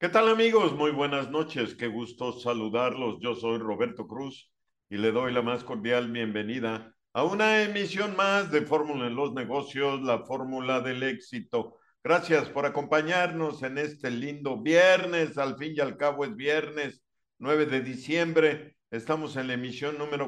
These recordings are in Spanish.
¿Qué tal amigos? Muy buenas noches, qué gusto saludarlos. Yo soy Roberto Cruz y le doy la más cordial bienvenida a una emisión más de Fórmula en los Negocios, la fórmula del éxito. Gracias por acompañarnos en este lindo viernes, al fin y al cabo es viernes 9 de diciembre. Estamos en la emisión número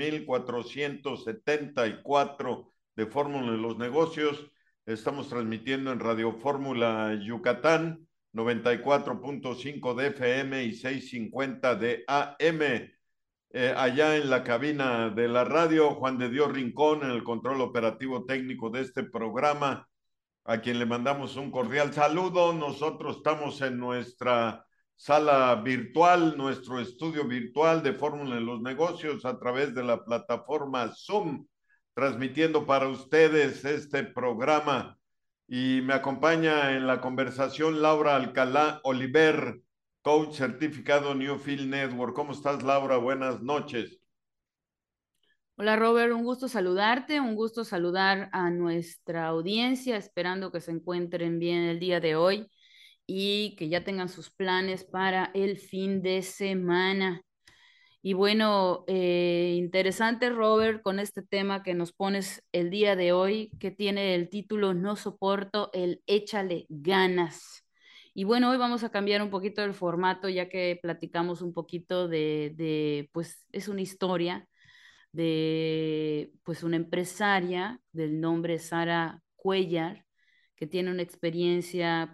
4474 de Fórmula en los Negocios. Estamos transmitiendo en Radio Fórmula Yucatán 94.5 de FM y 650 de AM. Allá en la cabina de la radio, Juan de Dios Rincón, en el control operativo técnico de este programa, a quien le mandamos un cordial saludo. Nosotros estamos en nuestra sala virtual, nuestro estudio virtual de Fórmula en los Negocios a través de la plataforma Zoom, transmitiendo para ustedes este programa. Y me acompaña en la conversación Laura Alcalá Oliver, coach certificado Newfield Network. ¿Cómo estás, Laura? Buenas noches. Hola Robert, un gusto saludarte, un gusto saludar a nuestra audiencia, esperando que se encuentren bien el día de hoy y que ya tengan sus planes para el fin de semana. Y bueno, interesante Robert con este tema que nos pones el día de hoy, que tiene el título No soporto el échale ganas. Y bueno, hoy vamos a cambiar un poquito el formato, ya que platicamos un poquito pues es una historia de pues una empresaria del nombre Sara Cuellar, que tiene una experiencia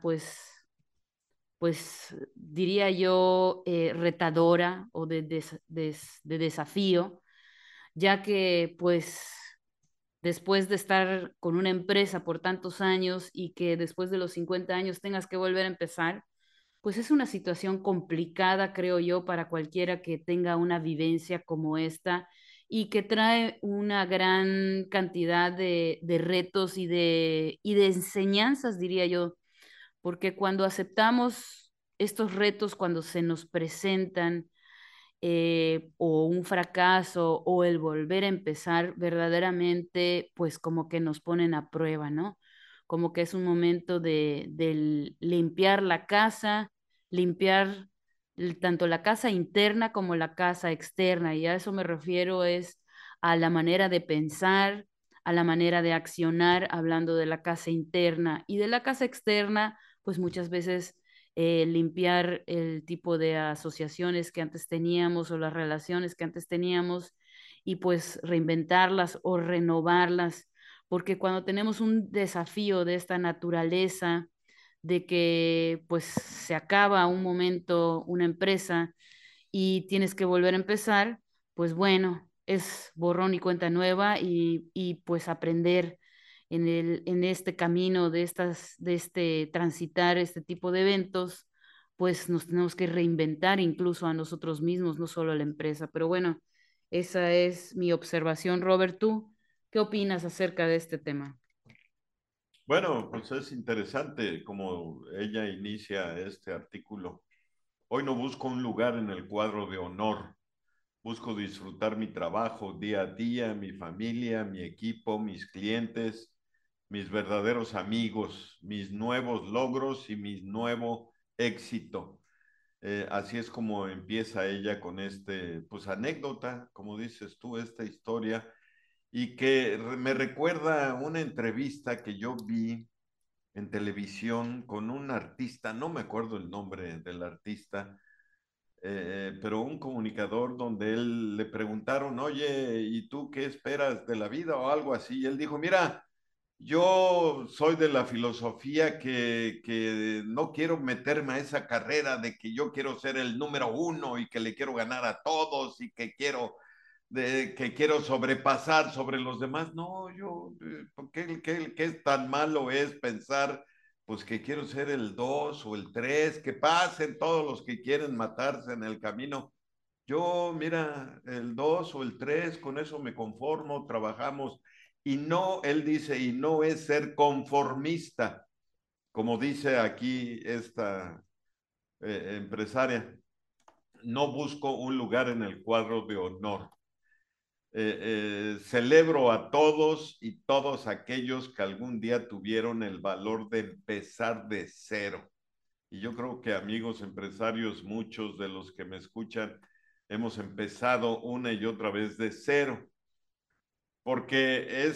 pues diría yo retadora o de desafío, ya que pues después de estar con una empresa por tantos años y que después de los 50 años tengas que volver a empezar, pues es una situación complicada, creo yo, para cualquiera que tenga una vivencia como esta y que trae una gran cantidad de retos y de enseñanzas, diría yo, porque cuando aceptamos estos retos, cuando se nos presentan, o un fracaso o el volver a empezar, verdaderamente, pues como que nos ponen a prueba, ¿no? Como que es un momento de limpiar la casa, limpiar tanto la casa interna como la casa externa, y a eso me refiero es a la manera de pensar, a la manera de accionar, hablando de la casa interna y de la casa externa, pues muchas veces limpiar el tipo de asociaciones que antes teníamos o las relaciones que antes teníamos y pues reinventarlas o renovarlas, porque cuando tenemos un desafío de esta naturaleza, de que pues se acaba un momento una empresa y tienes que volver a empezar, pues bueno, es borrón y cuenta nueva y pues aprender en este camino de este transitar este tipo de eventos, pues nos tenemos que reinventar incluso a nosotros mismos, no solo a la empresa. Pero bueno, esa es mi observación. Robert, ¿tú qué opinas acerca de este tema? Bueno, pues es interesante como ella inicia este artículo. Hoy no busco un lugar en el cuadro de honor. Busco disfrutar mi trabajo día a día, mi familia, mi equipo, mis clientes, mis verdaderos amigos, mis nuevos logros y mi nuevo éxito. Así es como empieza ella con pues anécdota, como dices tú, esta historia, y que me recuerda una entrevista que yo vi en televisión con un artista, no me acuerdo el nombre del artista, pero un comunicador donde él le preguntaron, oye, ¿y tú qué esperas de la vida o algo así? Y él dijo, mira, yo soy de la filosofía que no quiero meterme a esa carrera de que yo quiero ser el número uno y que le quiero ganar a todos y que quiero sobrepasar sobre los demás. No, ¿qué es tan malo es pensar, pues que quiero ser el dos o el tres, que pasen todos los que quieren matarse en el camino? Yo, mira, el dos o el tres, con eso me conformo, trabajamos. Y no, él dice, y no es ser conformista, como dice aquí esta empresaria. No busco un lugar en el cuadro de honor. Celebro a todos y todos aquellos que algún día tuvieron el valor de empezar de cero Y yo creo que amigos empresarios, muchos de los que me escuchan, hemos empezado una y otra vez de cero, porque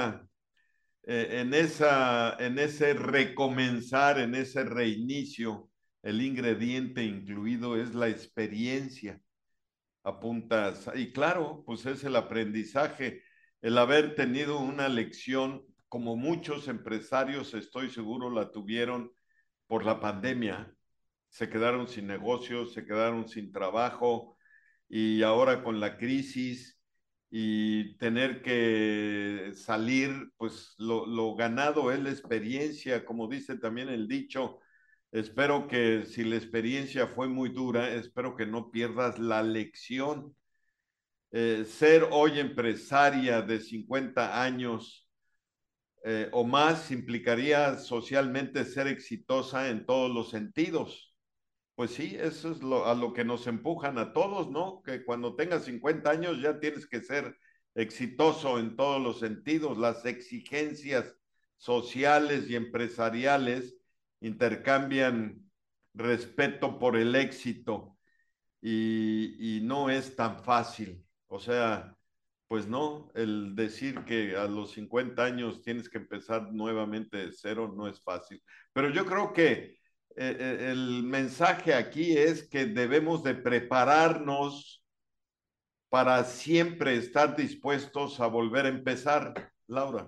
en ese recomenzar, en ese reinicio, el ingrediente incluido es la experiencia. Apuntas, y claro, pues es el aprendizaje, el haber tenido una lección, como muchos empresarios, estoy seguro, la tuvieron por la pandemia. Se quedaron sin negocios, se quedaron sin trabajo, y ahora con la crisis y tener que salir, pues lo ganado es la experiencia, como dice también el dicho. Espero que si la experiencia fue muy dura, espero que no pierdas la lección. Ser hoy empresaria de 50 años o más implicaría socialmente ser exitosa en todos los sentidos. Pues sí, eso es a lo que nos empujan a todos, ¿no? Que cuando tengas 50 años ya tienes que ser exitoso en todos los sentidos. Las exigencias sociales y empresariales intercambian respeto por el éxito y no es tan fácil. O sea, pues no, el decir que a los 50 años tienes que empezar nuevamente de cero no es fácil. Pero yo creo que el mensaje aquí es que debemos de prepararnos para siempre estar dispuestos a volver a empezar, Laura.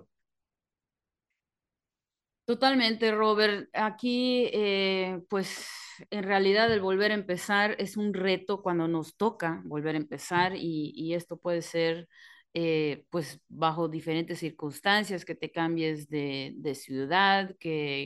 Totalmente, Robert. Aquí, pues, en realidad el volver a empezar es un reto cuando nos toca volver a empezar y esto puede ser, pues, bajo diferentes circunstancias, que te cambies de ciudad,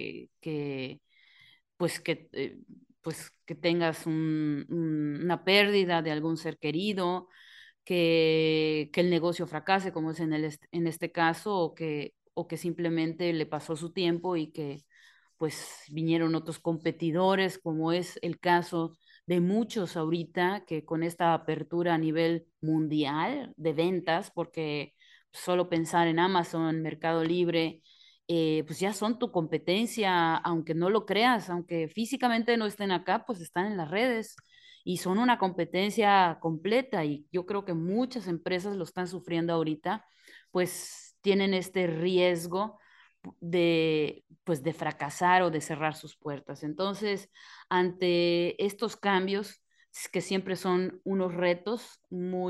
pues, pues, que tengas una pérdida de algún ser querido, que el negocio fracase, como es en este caso, o que simplemente le pasó su tiempo y que pues vinieron otros competidores, como es el caso de muchos ahorita, que con esta apertura a nivel mundial de ventas, porque solo pensar en Amazon, Mercado Libre, pues ya son tu competencia, aunque no lo creas, aunque físicamente no estén acá, pues están en las redes y son una competencia completa y yo creo que muchas empresas lo están sufriendo ahorita, pues tienen este riesgo pues de fracasar o de cerrar sus puertas. Entonces, ante estos cambios que siempre son unos retos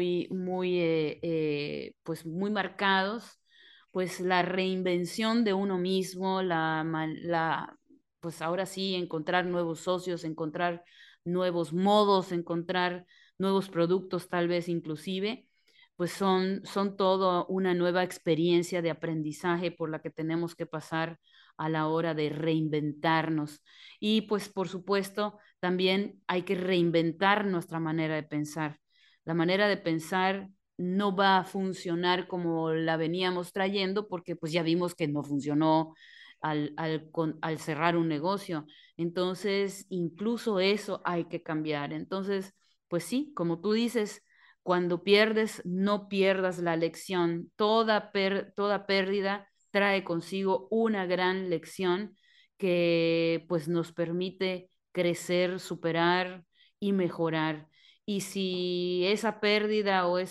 pues muy marcados, pues la reinvención de uno mismo, pues ahora sí, encontrar nuevos socios, encontrar nuevos modos, encontrar nuevos productos tal vez inclusive, pues son todo una nueva experiencia de aprendizaje por la que tenemos que pasar a la hora de reinventarnos. Y pues por supuesto, también hay que reinventar nuestra manera de pensar. La manera de pensar no va a funcionar como la veníamos trayendo porque pues ya vimos que no funcionó al cerrar un negocio. Entonces, incluso eso hay que cambiar. Entonces, pues sí, como tú dices, cuando pierdes, no pierdas la lección. Toda pérdida trae consigo una gran lección que pues nos permite crecer, superar y mejorar. Y si esa pérdida o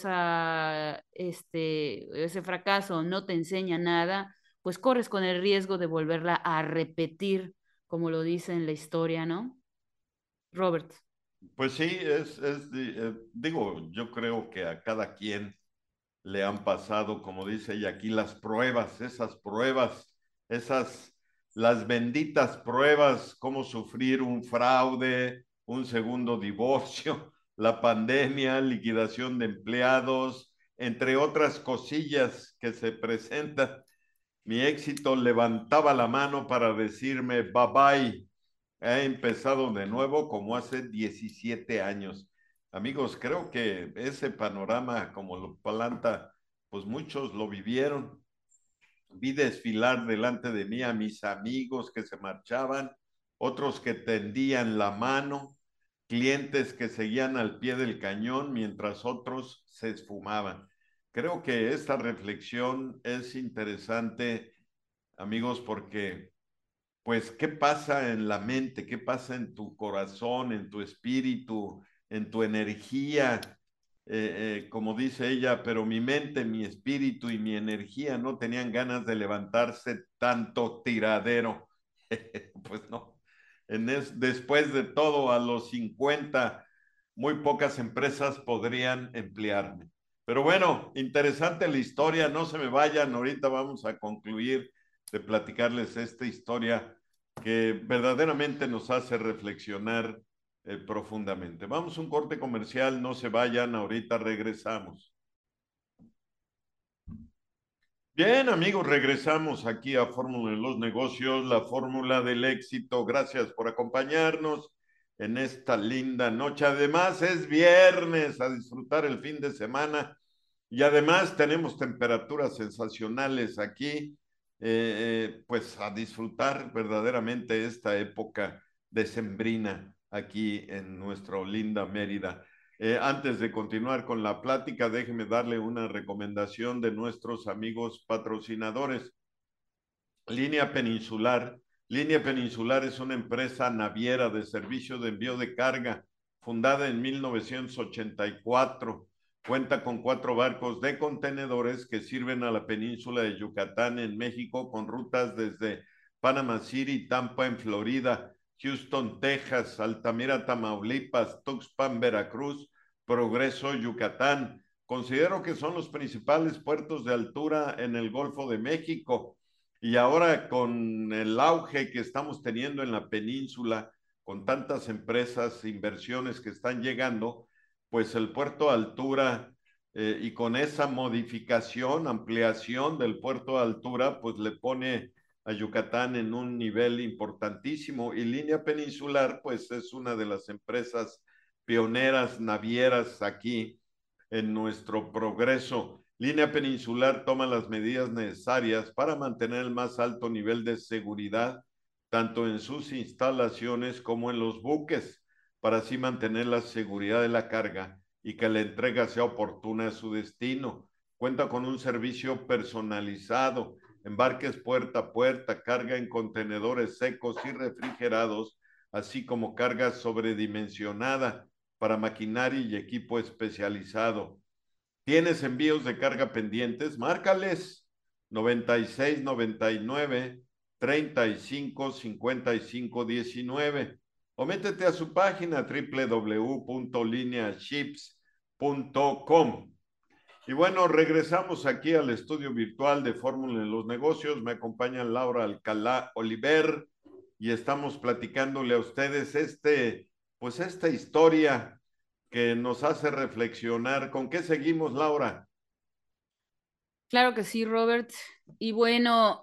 ese fracaso no te enseña nada, pues corres con el riesgo de volverla a repetir, como lo dice en la historia, ¿no? Robert. Pues sí, digo, yo creo que a cada quien le han pasado, como dice ella aquí, esas, las benditas pruebas, cómo sufrir un fraude, un segundo divorcio, la pandemia, liquidación de empleados, entre otras cosillas que se presentan. Mi éxito levantaba la mano para decirme bye bye. He empezado de nuevo como hace 17 años. Amigos, creo que ese panorama, como lo planta, pues muchos lo vivieron. Vi desfilar delante de mí a mis amigos que se marchaban, otros que tendían la mano, clientes que seguían al pie del cañón mientras otros se esfumaban. Creo que esta reflexión es interesante, amigos, porque pues, ¿qué pasa en la mente? ¿Qué pasa en tu corazón, en tu espíritu, en tu energía? Como dice ella, pero mi mente, mi espíritu y mi energía no tenían ganas de levantarse tanto tiradero. Pues no. Después de todo, a los 50 muy pocas empresas podrían emplearme. Pero bueno, interesante la historia, no se me vayan, ahorita vamos a concluir de platicarles esta historia que verdaderamente nos hace reflexionar profundamente. Vamos a un corte comercial, no se vayan, ahorita regresamos. Bien, amigos, regresamos aquí a Fórmula de los Negocios, la fórmula del éxito. Gracias por acompañarnos en esta linda noche. Además, es viernes, a disfrutar el fin de semana y además tenemos temperaturas sensacionales aquí, pues a disfrutar verdaderamente esta época decembrina aquí en nuestra linda Mérida. Antes de continuar con la plática, déjeme darle una recomendación de nuestros amigos patrocinadores. Línea Peninsular. Línea Peninsular es una empresa naviera de servicio de envío de carga, fundada en 1984. Cuenta con 4 barcos de contenedores que sirven a la península de Yucatán en México con rutas desde Panama City, Tampa en Florida, Houston, Texas, Altamira, Tamaulipas, Tuxpan, Veracruz, Progreso, Yucatán. Considero que son los principales puertos de altura en el Golfo de México. Y ahora con el auge que estamos teniendo en la península, con tantas empresas, inversiones que están llegando, pues el puerto de altura y con esa modificación, ampliación del puerto de altura, pues le pone a Yucatán en un nivel importantísimo. Y Línea Peninsular, pues es una de las empresas pioneras navieras aquí en nuestro progreso. Línea Peninsular toma las medidas necesarias para mantener el más alto nivel de seguridad, tanto en sus instalaciones como en los buques, para así mantener la seguridad de la carga y que la entrega sea oportuna a su destino. Cuenta con un servicio personalizado, embarques puerta a puerta, carga en contenedores secos y refrigerados, así como carga sobredimensionada para maquinaria y equipo especializado. ¿Tienes envíos de carga pendientes? Márcales 96 99 35 55 19 o métete a su página www.lineaships.com. Y bueno, regresamos aquí al estudio virtual de Fórmula en los Negocios. Me acompaña Laura Alcalá Oliver y estamos platicándole a ustedes pues esta historia que nos hace reflexionar. ¿Con qué seguimos, Laura? Claro que sí, Robert. Y bueno,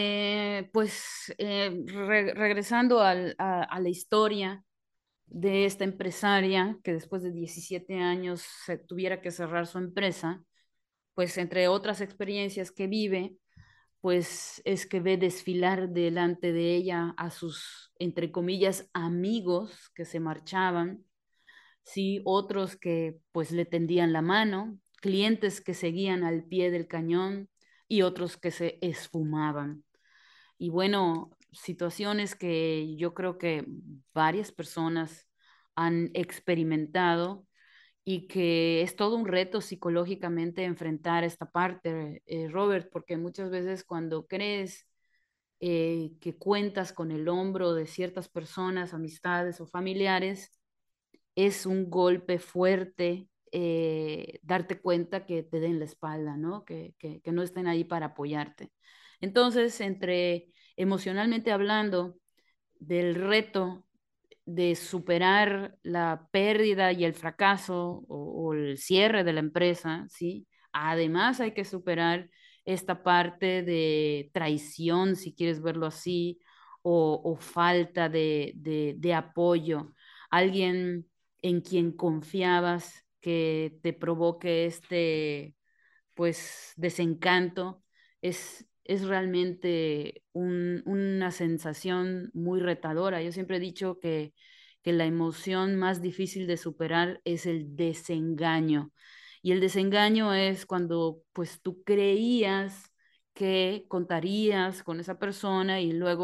regresando a la historia de esta empresaria que después de 17 años se tuviera que cerrar su empresa, pues entre otras experiencias que vive, pues es que ve desfilar delante de ella a sus, entre comillas, amigos que se marchaban, sí, otros que pues le tendían la mano, clientes que seguían al pie del cañón y otros que se esfumaban. Y bueno, situaciones que yo creo que varias personas han experimentado y que es todo un reto psicológicamente enfrentar esta parte, Robert, porque muchas veces cuando crees que cuentas con el hombro de ciertas personas, amistades o familiares, es un golpe fuerte darte cuenta que te den la espalda, ¿no? Que no estén ahí para apoyarte. Entonces, entre emocionalmente hablando del reto de superar la pérdida y el fracaso o el cierre de la empresa, ¿sí? Además hay que superar esta parte de traición, si quieres verlo así, o falta de apoyo. Alguien en quien confiabas que te provoque este, pues, desencanto, es realmente una sensación muy retadora. Yo siempre he dicho que la emoción más difícil de superar es el desengaño. Y el desengaño es cuando pues tú creías que contarías con esa persona y luego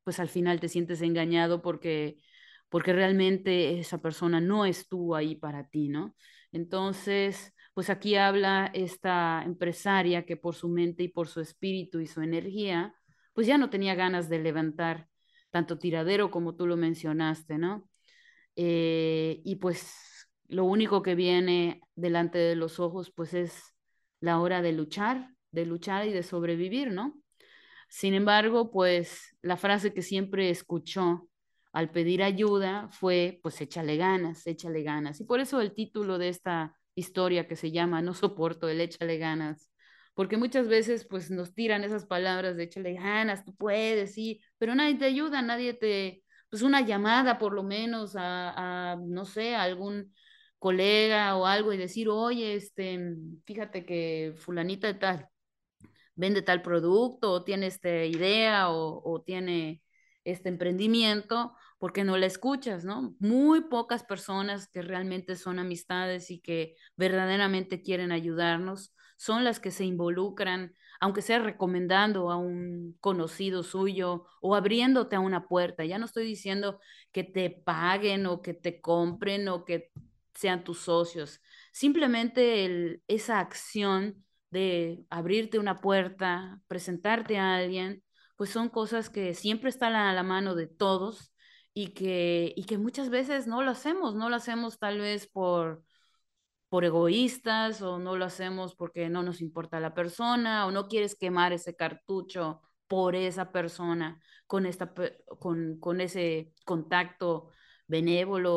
pues al final te sientes engañado porque realmente esa persona no estuvo ahí para ti, ¿no? Entonces, pues aquí habla esta empresaria que por su mente y por su espíritu y su energía, pues ya no tenía ganas de levantar tanto tiradero como tú lo mencionaste, ¿no? Y pues lo único que viene delante de los ojos, pues es la hora de luchar y de sobrevivir, ¿no? Sin embargo, pues la frase que siempre escuchó al pedir ayuda fue, pues échale ganas, échale ganas. Y por eso el título de esta historia que se llama No soporto el échale ganas, porque muchas veces pues nos tiran esas palabras de échale ganas, tú puedes, sí, pero nadie te ayuda, nadie te, pues una llamada por lo menos no sé, a algún colega o algo y decir, oye, fíjate que fulanita de tal vende tal producto o tiene esta idea o tiene este emprendimiento, ¿por qué no la escuchas, no? Muy pocas personas que realmente son amistades y que verdaderamente quieren ayudarnos son las que se involucran, aunque sea recomendando a un conocido suyo o abriéndote a una puerta. Ya no estoy diciendo que te paguen o que te compren o que sean tus socios. Simplemente esa acción de abrirte una puerta, presentarte a alguien, pues son cosas que siempre están a la mano de todos y que muchas veces no lo hacemos tal vez por egoístas o no lo hacemos porque no nos importa la persona o no quieres quemar ese cartucho por esa persona con ese contacto benévolo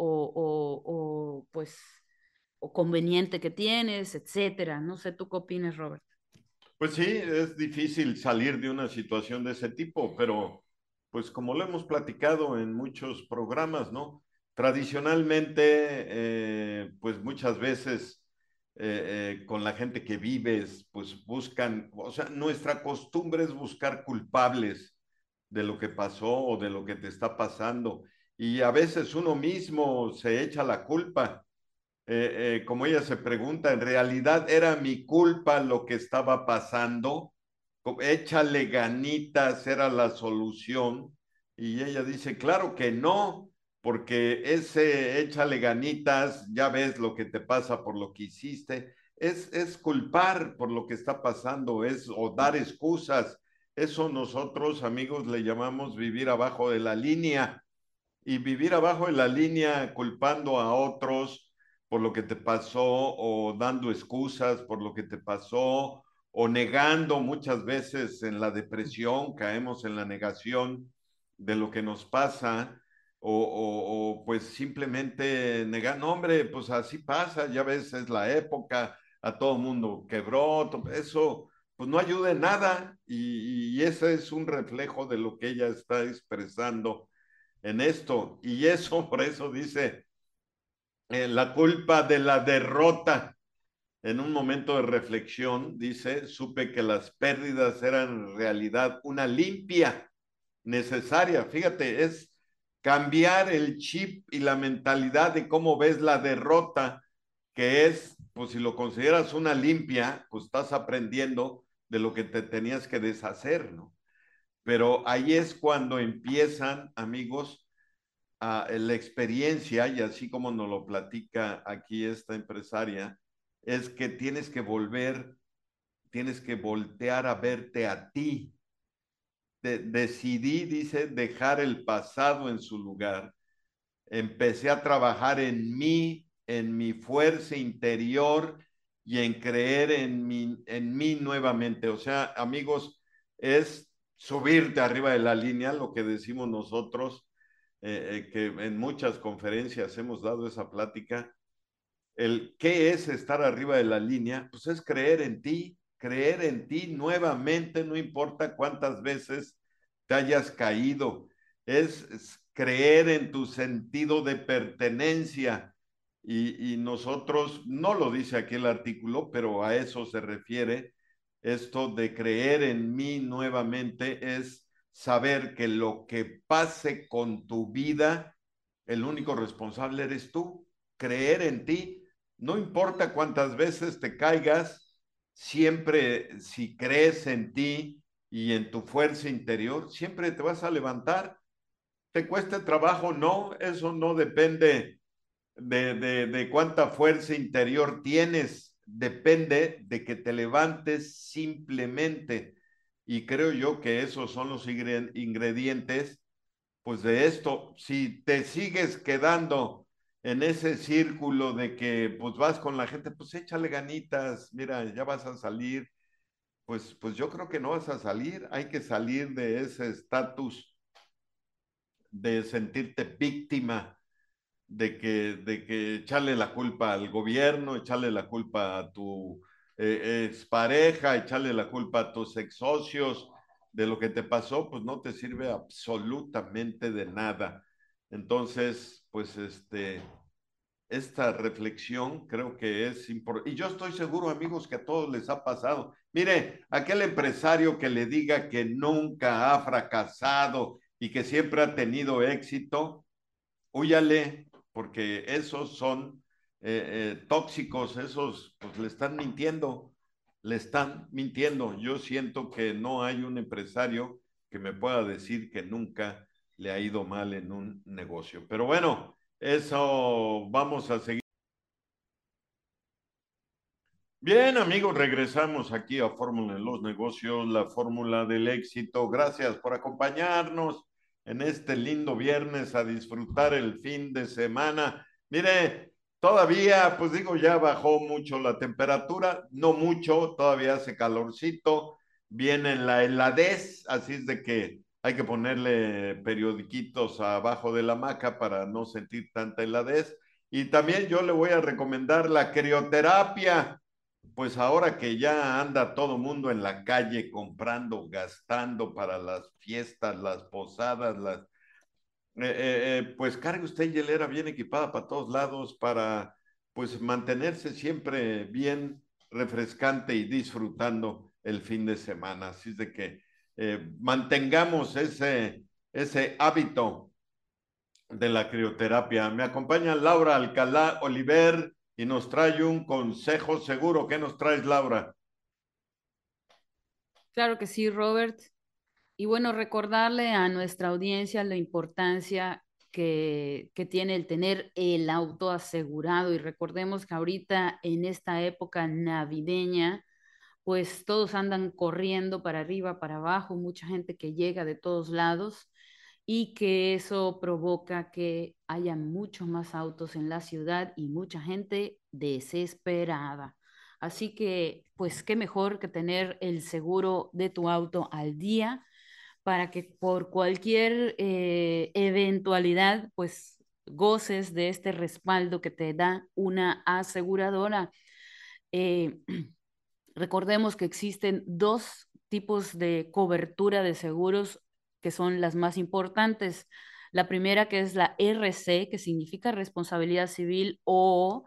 pues o conveniente que tienes, etcétera. No sé, ¿tú qué opinas, Robert? Pues sí, es difícil salir de una situación de ese tipo, pero pues como lo hemos platicado en muchos programas, ¿no? Tradicionalmente, pues muchas veces con la gente que vives, pues buscan, o sea, nuestra costumbre es buscar culpables de lo que pasó o de lo que te está pasando. Y a veces uno mismo se echa la culpa como ella se pregunta, ¿en realidad era mi culpa lo que estaba pasando? Échale ganitas, era la solución. Y ella dice, claro que no, porque ese échale ganitas, ya ves lo que te pasa por lo que hiciste, es culpar por lo que está pasando, es o dar excusas. Eso nosotros, amigos, le llamamos vivir abajo de la línea y vivir abajo de la línea culpando a otros por lo que te pasó o dando excusas por lo que te pasó o negando muchas veces en la depresión, caemos en la negación de lo que nos pasa o pues simplemente negar, no hombre, pues así pasa, ya ves, es la época, a todo mundo quebró, eso pues no ayuda en nada y ese es un reflejo de lo que ella está expresando en esto. Y eso, por eso dice, la culpa de la derrota. En un momento de reflexión, dice, supe que las pérdidas eran en realidad una limpia necesaria. Fíjate, es cambiar el chip y la mentalidad de cómo ves la derrota, que es, pues si lo consideras una limpia, pues estás aprendiendo de lo que te tenías que deshacer, ¿no? Pero ahí es cuando empiezan, amigos, la experiencia, y así como nos lo platica aquí esta empresaria, es que tienes que voltear a verte a ti. Decidí, dice, dejar el pasado en su lugar. Empecé a trabajar en mi fuerza interior y en creer en mí nuevamente. O sea, amigos, es subirte arriba de la línea, lo que decimos nosotros, que en muchas conferencias hemos dado esa plática. El qué es estar arriba de la línea, pues es creer en ti nuevamente, no importa cuántas veces te hayas caído, es creer en tu sentido de pertenencia. Y nosotros, no lo dice aquí el artículo, pero a eso se refiere, esto de creer en mí nuevamente es saber que lo que pase con tu vida, el único responsable eres tú, creer en ti. No importa cuántas veces te caigas, siempre si crees en ti y en tu fuerza interior, siempre te vas a levantar. ¿Te cueste trabajo? No, eso no depende de cuánta fuerza interior tienes, depende de que te levantes simplemente. Y creo yo que esos son los ingredientes, pues de esto. Si te sigues quedando en ese círculo de que pues vas con la gente, pues échale ganitas, mira, ya vas a salir, pues yo creo que no vas a salir, hay que salir de ese estatus de sentirte víctima, de que echarle la culpa al gobierno, echarle la culpa a tu expareja, echarle la culpa a tus ex socios de lo que te pasó, pues no te sirve absolutamente de nada. Entonces, pues esta reflexión creo que es importante. Y yo estoy seguro, amigos, que a todos les ha pasado. Mire, aquel empresario que le diga que nunca ha fracasado y que siempre ha tenido éxito, húyale, porque esos son tóxicos, esos pues le están mintiendo. Yo siento que no hay un empresario que me pueda decir que nunca le ha ido mal en un negocio. Pero bueno, eso vamos a seguir. Bien, amigos, regresamos aquí a Fórmula en los Negocios, la fórmula del éxito. Gracias por acompañarnos en este lindo viernes a disfrutar el fin de semana. Mire, todavía, pues digo, ya bajó mucho la temperatura, no mucho, todavía hace calorcito, viene la heladez, así es de que hay que ponerle periodiquitos abajo de la hamaca para no sentir tanta heladez. Y también yo le voy a recomendar la crioterapia, pues ahora que ya anda todo mundo en la calle comprando, gastando para las fiestas, las posadas, pues cargue usted hielera bien equipada para todos lados para pues mantenerse siempre bien refrescante y disfrutando el fin de semana. Así es de que mantengamos ese hábito de la crioterapia. Me acompaña Laura Alcalá Oliver y nos trae un consejo seguro. ¿Qué nos traes, Laura? Claro que sí, Robert. Y bueno, recordarle a nuestra audiencia la importancia que tiene el tener el auto asegurado. Y recordemos que ahorita en esta época navideña, pues todos andan corriendo para arriba, para abajo, mucha gente que llega de todos lados y que eso provoca que haya muchos más autos en la ciudad y mucha gente desesperada. Así que, pues, qué mejor que tener el seguro de tu auto al día para que por cualquier eventualidad, pues, goces de este respaldo que te da una aseguradora. Eh, Recordemos que existen dos tipos de cobertura de seguros que son las más importantes. La primera que es la RC, que significa responsabilidad civil o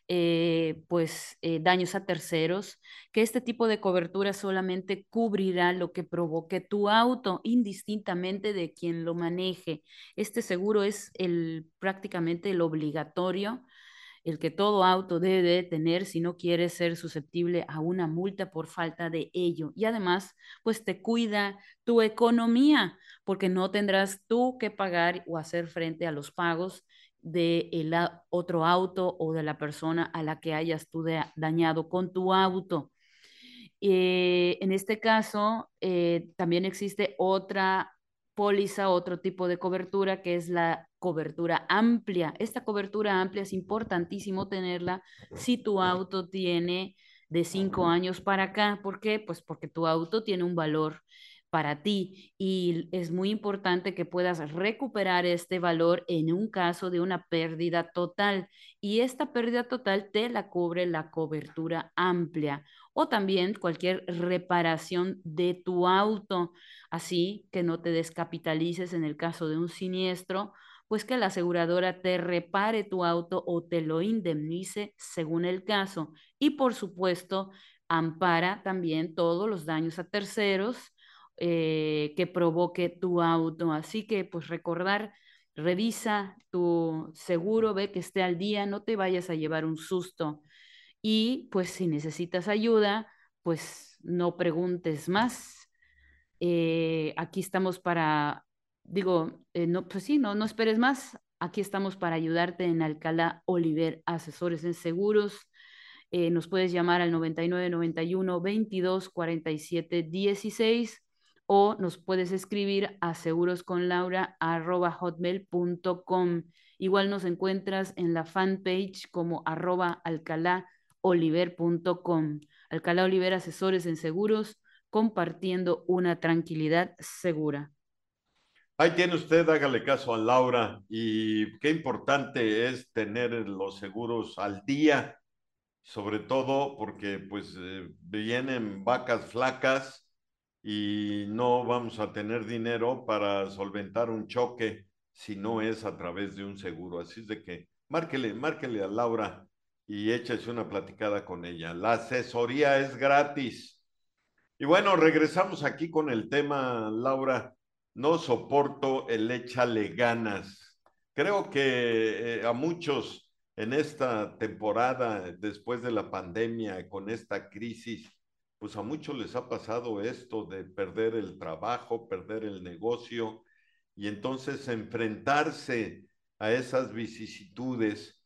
daños a terceros, que este tipo de cobertura solamente cubrirá lo que provoque tu auto, indistintamente de quien lo maneje. Este seguro es prácticamente el obligatorio, el que todo auto debe de tener si no quiere ser susceptible a una multa por falta de ello. Y además, pues te cuida tu economía, porque no tendrás tú que pagar o hacer frente a los pagos de otro auto o de la persona a la que hayas tú dañado con tu auto. En este caso, también existe otra póliza, otro tipo de cobertura que es la cobertura amplia. Esta cobertura amplia es importantísimo tenerla si tu auto tiene de 5 años para acá. ¿Por qué? Pues porque tu auto tiene un valor para ti y es muy importante que puedas recuperar este valor en un caso de una pérdida total. Y esta pérdida total te la cubre la cobertura amplia o también cualquier reparación de tu auto, así que no te descapitalices en el caso de un siniestro, pues que la aseguradora te repare tu auto o te lo indemnice según el caso. Y por supuesto, ampara también todos los daños a terceros que provoque tu auto. Así que pues recordar, revisa tu seguro, ve que esté al día, no te vayas a llevar un susto y pues si necesitas ayuda, pues no preguntes más. Aquí estamos para, digo, no, pues sí, no esperes más. Aquí estamos para ayudarte en Alcalá Oliver Asesores en Seguros. Nos puedes llamar al 99 91 22 47 16 o nos puedes escribir a segurosconlaura@hotmail.com. Igual nos encuentras en la fanpage como @alcalaoliver.com. Alcalá Oliver Asesores en Seguros, compartiendo una tranquilidad segura. Ahí tiene usted, hágale caso a Laura. Y qué importante es tener los seguros al día, sobre todo porque pues vienen vacas flacas y no vamos a tener dinero para solventar un choque si no es a través de un seguro. Así es de que márquele a Laura y échese una platicada con ella. La asesoría es gratis. Y bueno, regresamos aquí con el tema, Laura. No soporto el échale ganas. Creo que a muchos en esta temporada, después de la pandemia, con esta crisis, pues a muchos les ha pasado esto de perder el trabajo, perder el negocio y entonces enfrentarse a esas vicisitudes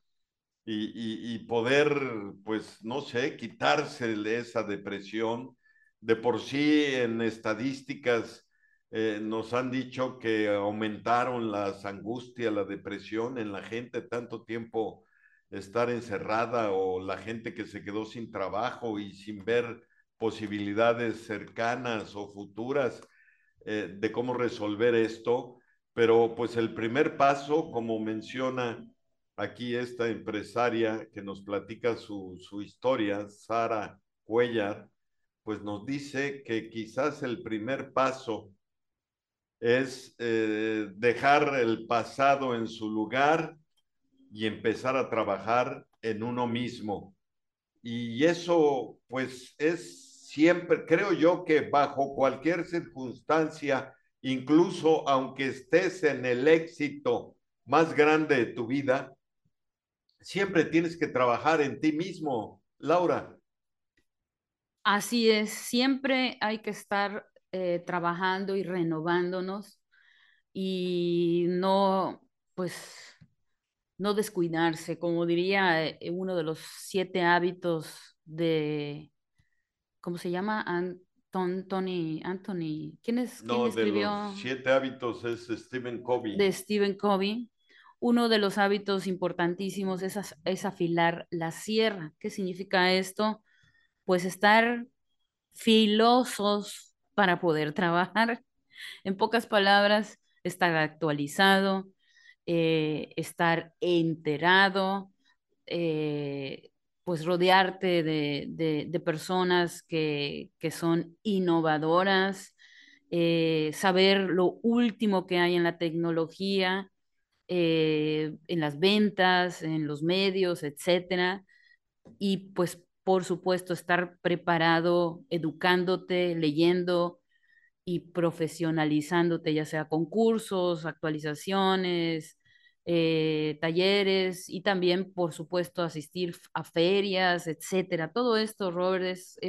y poder, pues, no sé, quitarse esa depresión. De por sí, en estadísticas nos han dicho que aumentaron las angustias, la depresión en la gente, tanto tiempo estar encerrada o la gente que se quedó sin trabajo y sin ver posibilidades cercanas o futuras de cómo resolver esto. Pero pues el primer paso, como menciona aquí esta empresaria que nos platica su historia, Sara Cuellar, pues nos dice que quizás el primer paso es dejar el pasado en su lugar y empezar a trabajar en uno mismo. Y eso, pues, es siempre, creo yo que bajo cualquier circunstancia, incluso aunque estés en el éxito más grande de tu vida, siempre tienes que trabajar en ti mismo, Laura. Así es, siempre hay que estar trabajando y renovándonos y no, pues, no descuidarse, como diría uno de los 7 hábitos de, ¿cómo se llama? Anthony, quién No, de los escribió? 7 hábitos es Stephen De Covey. Stephen Covey. Uno de los hábitos importantísimos es afilar la sierra. ¿Qué significa esto? Pues estar filosos para poder trabajar. En pocas palabras, estar actualizado, estar enterado, eh, pues rodearte de personas que son innovadoras, saber lo último que hay en la tecnología, en las ventas, en los medios, etcétera. Y pues, por supuesto, estar preparado, educándote, leyendo y profesionalizándote, ya sea con cursos, actualizaciones, talleres y también, por supuesto, asistir a ferias, etcétera. Todo esto, Robert,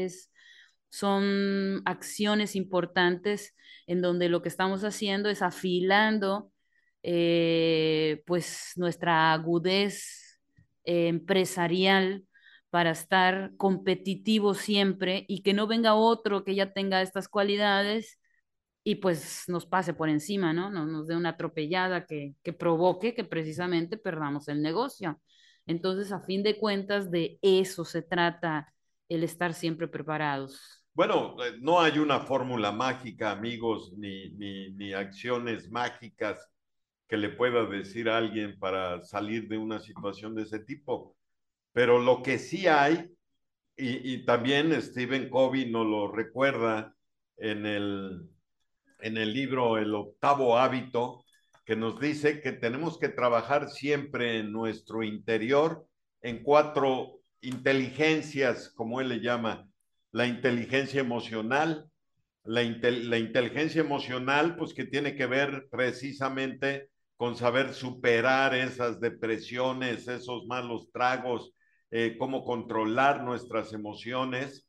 son acciones importantes en donde lo que estamos haciendo es afilando pues nuestra agudez empresarial para estar competitivo siempre y que no venga otro que ya tenga estas cualidades y pues nos pase por encima, ¿no? Nos dé una atropellada que provoque que precisamente perdamos el negocio. Entonces, a fin de cuentas, de eso se trata el estar siempre preparados. Bueno, no hay una fórmula mágica, amigos, ni acciones mágicas que le pueda decir a alguien para salir de una situación de ese tipo. Pero lo que sí hay, y también Stephen Covey nos lo recuerda en en el libro El octavo hábito, que nos dice que tenemos que trabajar siempre en nuestro interior en 4 inteligencias, como él le llama, la inteligencia emocional, la inteligencia emocional, pues que tiene que ver precisamente con saber superar esas depresiones, esos malos tragos, cómo controlar nuestras emociones.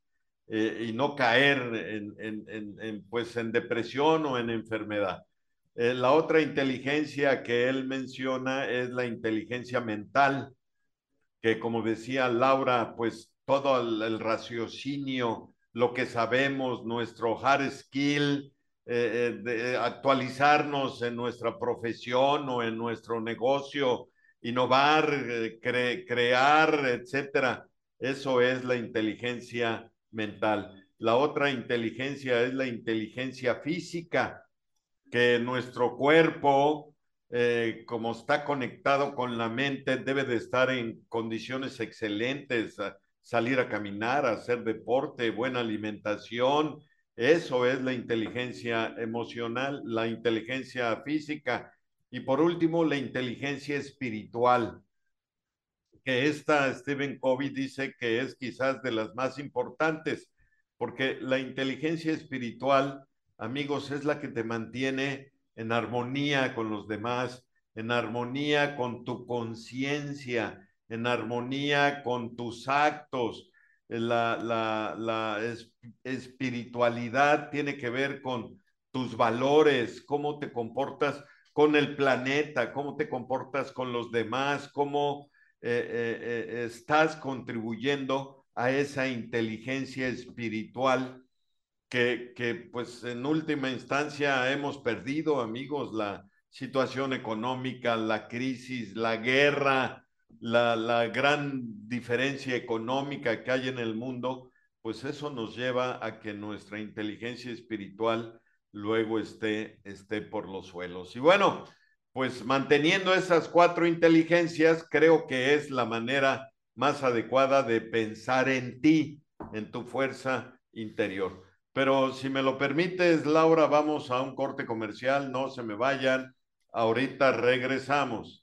y no caer pues, en depresión o en enfermedad. La otra inteligencia que él menciona es la inteligencia mental, que como decía Laura, pues todo el raciocinio, lo que sabemos, nuestro hard skill, de actualizarnos en nuestra profesión o en nuestro negocio, innovar, crear, etcétera. Eso es la inteligencia mental. La otra inteligencia es la inteligencia física, que nuestro cuerpo, como está conectado con la mente, debe de estar en condiciones excelentes, salir a caminar, a hacer deporte, buena alimentación. Eso es la inteligencia emocional, la inteligencia física. Y por último, la inteligencia espiritual, que esta Stephen Covey dice que es quizás de las más importantes, porque la inteligencia espiritual, amigos, es la que te mantiene en armonía con los demás, en armonía con tu conciencia, en armonía con tus actos. La espiritualidad tiene que ver con tus valores, cómo te comportas con el planeta, cómo te comportas con los demás, cómo estás contribuyendo a esa inteligencia espiritual pues en última instancia hemos perdido, amigos, la situación económica, la crisis, la guerra, la gran diferencia económica que hay en el mundo, pues eso nos lleva a que nuestra inteligencia espiritual luego esté por los suelos. Y bueno, pues manteniendo esas cuatro inteligencias, creo que es la manera más adecuada de pensar en ti, en tu fuerza interior. Pero si me lo permites, Laura, vamos a un corte comercial, no se me vayan, ahorita regresamos.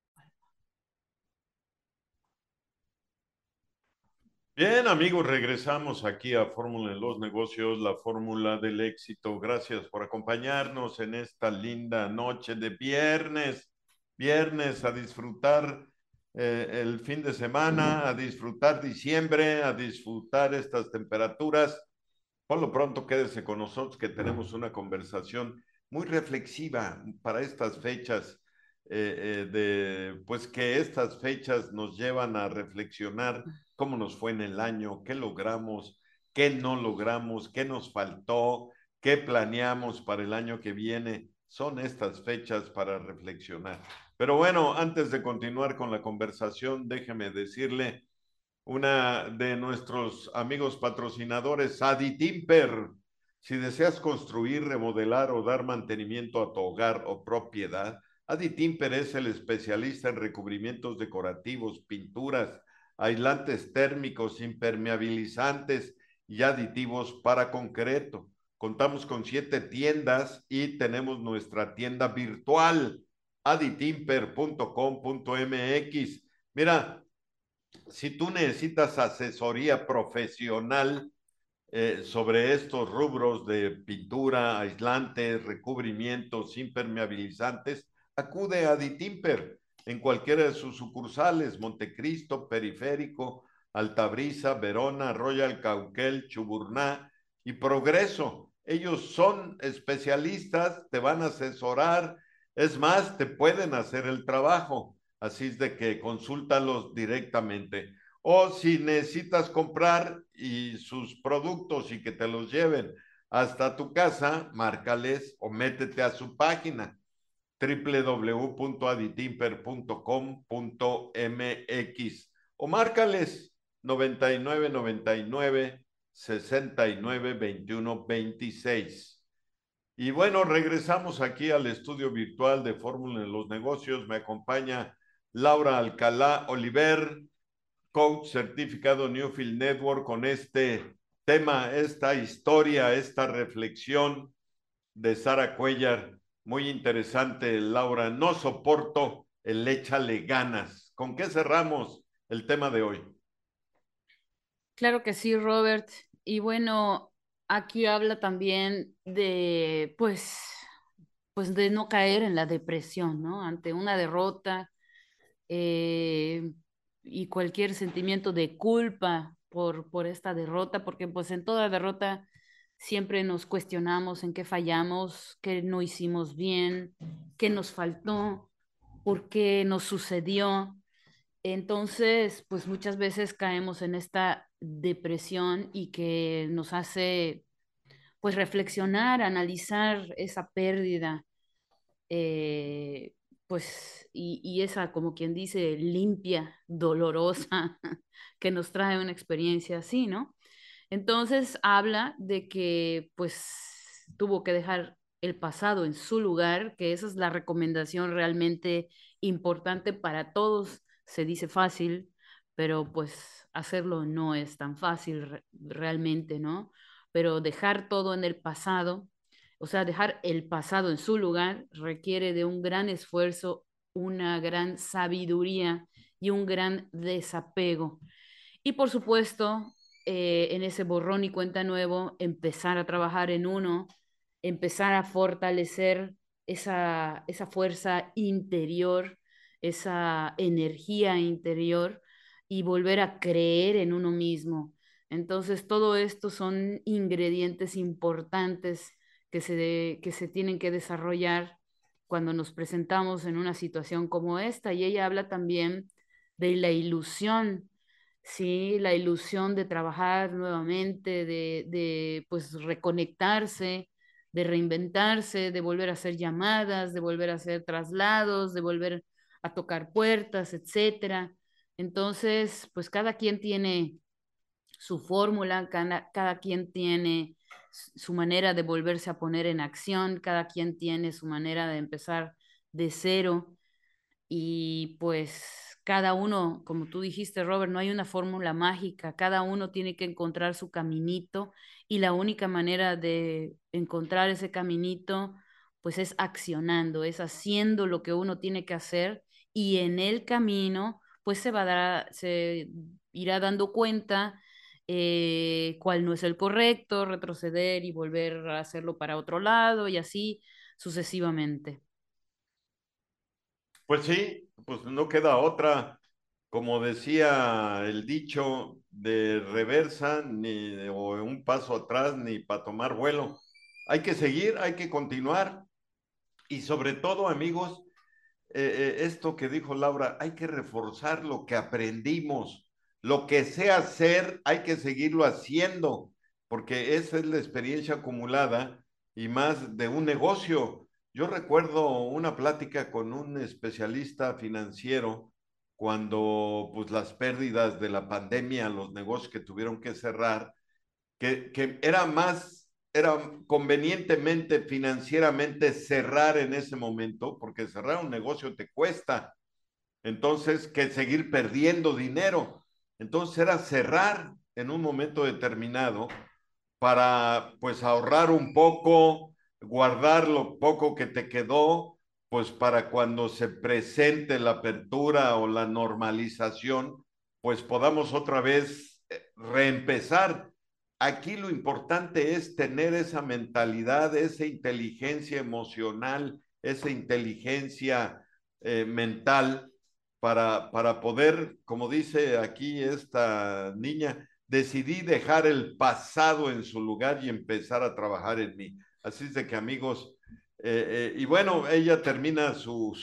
Bien, amigos, regresamos aquí a Fórmula en los Negocios, la fórmula del éxito. Gracias por acompañarnos en esta linda noche de viernes. Viernes a disfrutar el fin de semana, a disfrutar diciembre, a disfrutar estas temperaturas. Por lo pronto, quédese con nosotros que tenemos una conversación muy reflexiva para estas fechas, pues que estas fechas nos llevan a reflexionar cómo nos fue en el año, qué logramos, qué no logramos, qué nos faltó, qué planeamos para el año que viene. Son estas fechas para reflexionar. Pero bueno, antes de continuar con la conversación, déjeme decirle una de nuestros amigos patrocinadores, Adi Timper. Si deseas construir, remodelar o dar mantenimiento a tu hogar o propiedad, Adi Timper es el especialista en recubrimientos decorativos, pinturas, aislantes térmicos, impermeabilizantes y aditivos para concreto. Contamos con 7 tiendas y tenemos nuestra tienda virtual, aditimper.com.mx. Mira, si tú necesitas asesoría profesional sobre estos rubros de pintura, aislantes, recubrimientos, impermeabilizantes, acude a Ditimper en cualquiera de sus sucursales: Montecristo, Periférico, Altabrisa, Verona, Royal Cauquel, Chuburná y Progreso. Ellos son especialistas, te van a asesorar, es más, te pueden hacer el trabajo. Así es de que consúltalos directamente. O si necesitas comprar y sus productos y que te los lleven hasta tu casa, márcales o métete a su página www.aditimper.com.mx o márcales 9999 69 21 26. Y bueno, regresamos aquí al estudio virtual de Fórmula en los Negocios. Me acompaña Laura Alcalá Oliver, coach certificado Newfield Network, con este tema, esta historia, esta reflexión de Sara Cuellar. Muy interesante, Laura. No soporto el échale ganas. ¿Con qué cerramos el tema de hoy? Claro que sí, Robert. Y bueno, aquí habla también de, pues de no caer en la depresión, ¿no? Ante una derrota, eh, y cualquier sentimiento de culpa por esta derrota, porque pues en toda derrota siempre nos cuestionamos en qué fallamos, qué no hicimos bien, qué nos faltó, por qué nos sucedió. Entonces, pues muchas veces caemos en esta depresión y que nos hace pues reflexionar, analizar esa pérdida, eh, pues, y esa, como quien dice, limpia, dolorosa, que nos trae una experiencia así, ¿no? Entonces habla de que pues tuvo que dejar el pasado en su lugar, que esa es la recomendación realmente importante para todos. Se dice fácil, pero pues hacerlo no es tan fácil realmente, ¿no? Pero dejar todo en el pasado, o sea, dejar el pasado en su lugar requiere de un gran esfuerzo, una gran sabiduría y un gran desapego. Y por supuesto, en ese borrón y cuenta nuevo, empezar a trabajar en uno, empezar a fortalecer esa fuerza interior, esa energía interior y volver a creer en uno mismo. Entonces, todo esto son ingredientes importantes que se tienen que desarrollar cuando nos presentamos en una situación como esta. Y ella habla también de la ilusión, sí, la ilusión de trabajar nuevamente, de pues reconectarse, de reinventarse, de volver a hacer llamadas, de volver a hacer traslados, de volver a tocar puertas, etcétera. Entonces, pues cada quien tiene su fórmula, cada quien tiene su manera de volverse a poner en acción, cada quien tiene su manera de empezar de cero. Y pues cada uno, como tú dijiste, Robert, no hay una fórmula mágica, cada uno tiene que encontrar su caminito y la única manera de encontrar ese caminito, pues es accionando, es haciendo lo que uno tiene que hacer y en el camino, pues se irá dando cuenta cuál no es el correcto, retroceder y volver a hacerlo para otro lado y así sucesivamente. Pues sí, pues no queda otra. Como decía el dicho, de reversa ni o un paso atrás ni para tomar vuelo. Hay que seguir, hay que continuar y sobre todo, amigos, esto que dijo Laura, hay que reforzar lo que aprendimos, lo que sé hacer, hay que seguirlo haciendo, porque esa es la experiencia acumulada y más de un negocio. Yo recuerdo una plática con un especialista financiero cuando pues las pérdidas de la pandemia, los negocios que tuvieron que cerrar, que era más, era convenientemente financieramente cerrar en ese momento, porque cerrar un negocio te cuesta, entonces que seguir perdiendo dinero. Entonces era cerrar en un momento determinado para pues ahorrar un poco, guardar lo poco que te quedó, pues para cuando se presente la apertura o la normalización, pues podamos otra vez reempezar. Aquí lo importante es tener esa mentalidad, esa inteligencia emocional, esa inteligencia mental para poder, como dice aquí esta niña, decidí dejar el pasado en su lugar y empezar a trabajar en mí. Así es de que amigos, y bueno, ella termina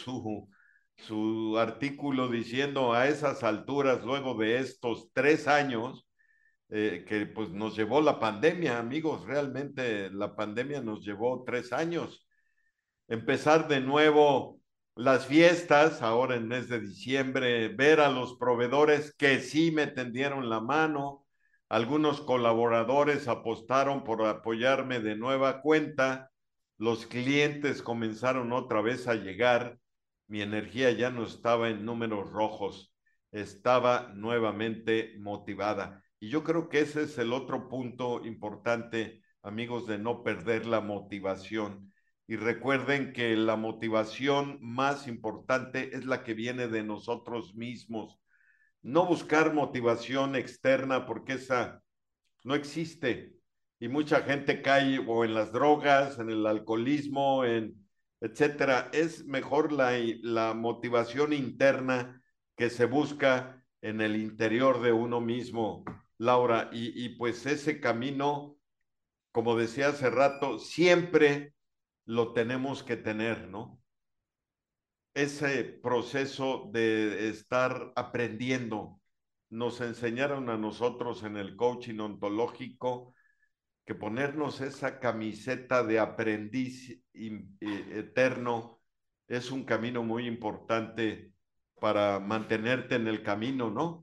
su artículo diciendo a esas alturas, luego de estos 3 años, que pues nos llevó la pandemia, amigos, realmente la pandemia nos llevó 3 años empezar de nuevo las fiestas, ahora en mes de diciembre, ver a los proveedores que sí me tendieron la mano, algunos colaboradores apostaron por apoyarme de nueva cuenta, los clientes comenzaron otra vez a llegar, mi energía ya no estaba en números rojos, estaba nuevamente motivada. Y yo creo que ese es el otro punto importante, amigos, de no perder la motivación y recuerden que la motivación más importante es la que viene de nosotros mismos. No buscar motivación externa porque esa no existe. Y mucha gente cae o en las drogas, en el alcoholismo, en etcétera. Es mejor la motivación interna que se busca en el interior de uno mismo. Laura, y pues ese camino, como decía hace rato, siempre lo tenemos que tener, ¿no? Ese proceso de estar aprendiendo. Nos enseñaron a nosotros en el coaching ontológico que ponernos esa camiseta de aprendiz eterno es un camino muy importante para mantenerte en el camino, ¿no?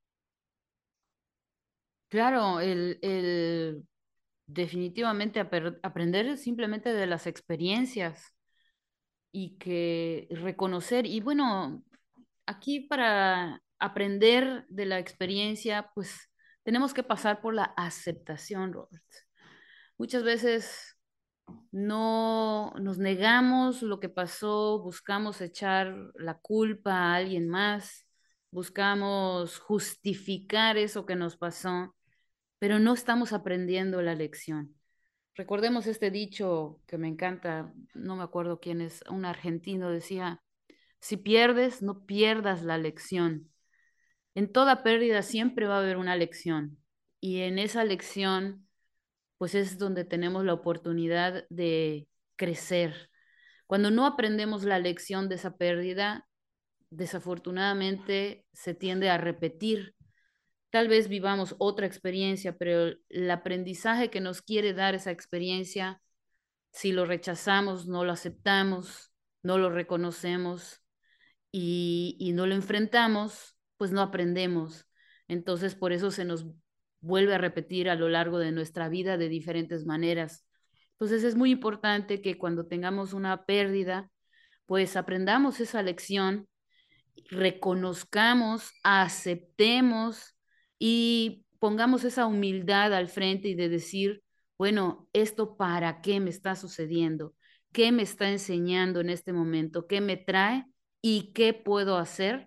Claro, definitivamente aprender simplemente de las experiencias y que reconocer, y bueno, aquí para aprender de la experiencia, pues tenemos que pasar por la aceptación, Robert. Muchas veces no nos negamos lo que pasó, buscamos echar la culpa a alguien más, buscamos justificar eso que nos pasó, pero no estamos aprendiendo la lección. Recordemos este dicho que me encanta, no me acuerdo quién es, un argentino decía, si pierdes, no pierdas la lección. En toda pérdida siempre va a haber una lección y en esa lección pues es donde tenemos la oportunidad de crecer. Cuando no aprendemos la lección de esa pérdida, desafortunadamente se tiende a repetir. Tal vez vivamos otra experiencia, pero el aprendizaje que nos quiere dar esa experiencia, si lo rechazamos, no lo aceptamos, no lo reconocemos y no lo enfrentamos, pues no aprendemos. Entonces, por eso se nos vuelve a repetir a lo largo de nuestra vida de diferentes maneras. Entonces, es muy importante que cuando tengamos una pérdida, pues aprendamos esa lección, reconozcamos, aceptemos y pongamos esa humildad al frente y de decir, bueno, ¿esto para qué me está sucediendo? ¿Qué me está enseñando en este momento? ¿Qué me trae? ¿Y qué puedo hacer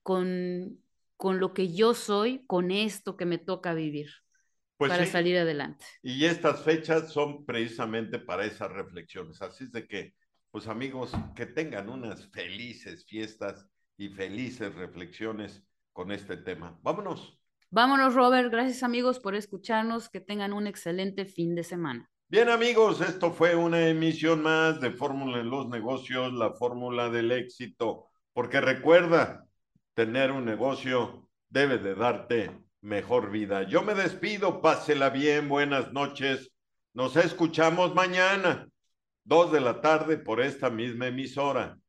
con lo que yo soy, con esto que me toca vivir Pues para sí, salir adelante? y estas fechas son precisamente para esas reflexiones. Así es de que, pues amigos, que tengan unas felices fiestas y felices reflexiones con este tema. Vámonos. Vámonos, Robert. Gracias, amigos, por escucharnos. Que tengan un excelente fin de semana. Bien amigos, esto fue una emisión más de Fórmula en los Negocios, la fórmula del éxito. Porque recuerda, tener un negocio debe de darte mejor vida. Yo me despido, pásela bien, buenas noches. Nos escuchamos mañana, 2 de la tarde por esta misma emisora.